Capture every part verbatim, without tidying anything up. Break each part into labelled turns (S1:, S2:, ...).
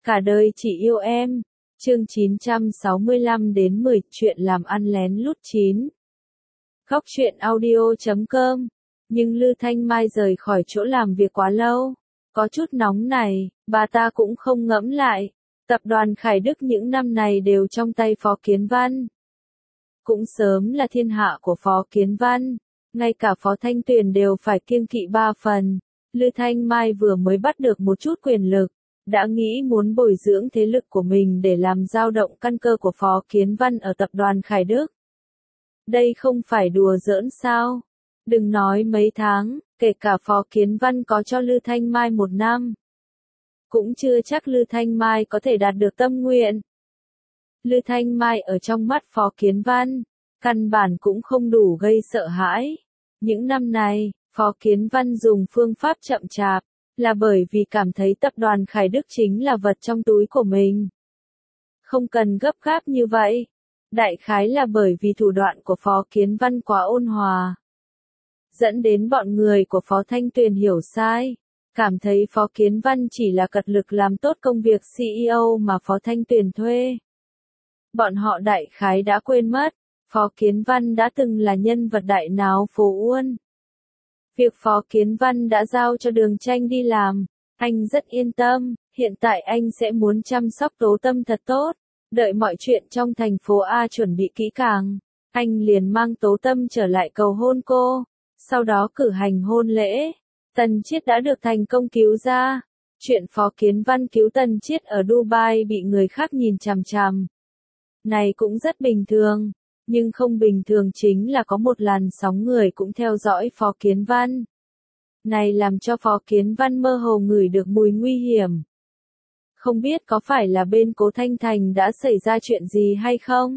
S1: Cả đời chỉ yêu em. Chương chín trăm sáu mươi lăm đến mười, chuyện làm ăn lén lút chín. Góc truyện audio chấm com. Nhưng Lư Thanh Mai rời khỏi chỗ làm việc quá lâu. Có chút nóng này, bà ta cũng không ngẫm lại. Tập đoàn Khải Đức những năm này đều trong tay Phó Kiến Văn. Cũng sớm là thiên hạ của Phó Kiến Văn. Ngay cả Phó Thanh Tuyền đều phải kiêng kỵ ba phần. Lư Thanh Mai vừa mới bắt được một chút quyền lực. Đã nghĩ muốn bồi dưỡng thế lực của mình để làm dao động căn cơ của Phó Kiến Văn ở tập đoàn Khải Đức. Đây không phải đùa giỡn sao? Đừng nói mấy tháng, kể cả Phó Kiến Văn có cho Lư Thanh Mai một năm. Cũng chưa chắc Lư Thanh Mai có thể đạt được tâm nguyện. Lư Thanh Mai ở trong mắt Phó Kiến Văn, căn bản cũng không đủ gây sợ hãi. Những năm này, Phó Kiến Văn dùng phương pháp chậm chạp, là bởi vì cảm thấy tập đoàn Khải Đức chính là vật trong túi của mình. Không cần gấp gáp như vậy. Đại khái là bởi vì thủ đoạn của Phó Kiến Văn quá ôn hòa. Dẫn đến bọn người của Phó Thanh Tuyền hiểu sai. Cảm thấy Phó Kiến Văn chỉ là cật lực làm tốt công việc xê e ô mà Phó Thanh Tuyền thuê. Bọn họ đại khái đã quên mất, Phó Kiến Văn đã từng là nhân vật đại náo phố Uôn. Việc Phó Kiến Văn đã giao cho Đường Tranh đi làm, anh rất yên tâm, hiện tại anh sẽ muốn chăm sóc Tố Tâm thật tốt, đợi mọi chuyện trong thành phố A chuẩn bị kỹ càng, anh liền mang Tố Tâm trở lại cầu hôn cô, sau đó cử hành hôn lễ. Tần Chiết đã được thành công cứu ra. Chuyện Phó Kiến Văn cứu Tần Chiết ở Dubai bị người khác nhìn chằm chằm. Này cũng rất bình thường, nhưng không bình thường chính là có một làn sóng người cũng theo dõi Phó Kiến Văn. Này làm cho Phó Kiến Văn mơ hồ ngửi được mùi nguy hiểm. Không biết có phải là bên Cố Thanh Thành đã xảy ra chuyện gì hay không?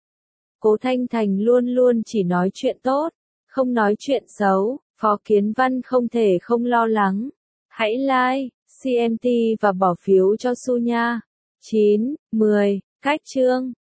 S1: Cố Thanh Thành luôn luôn chỉ nói chuyện tốt, không nói chuyện xấu, Phó Kiến Văn không thể không lo lắng. Hãy like, xê em tê và bỏ phiếu cho Su nha. chín, mười, cách chương.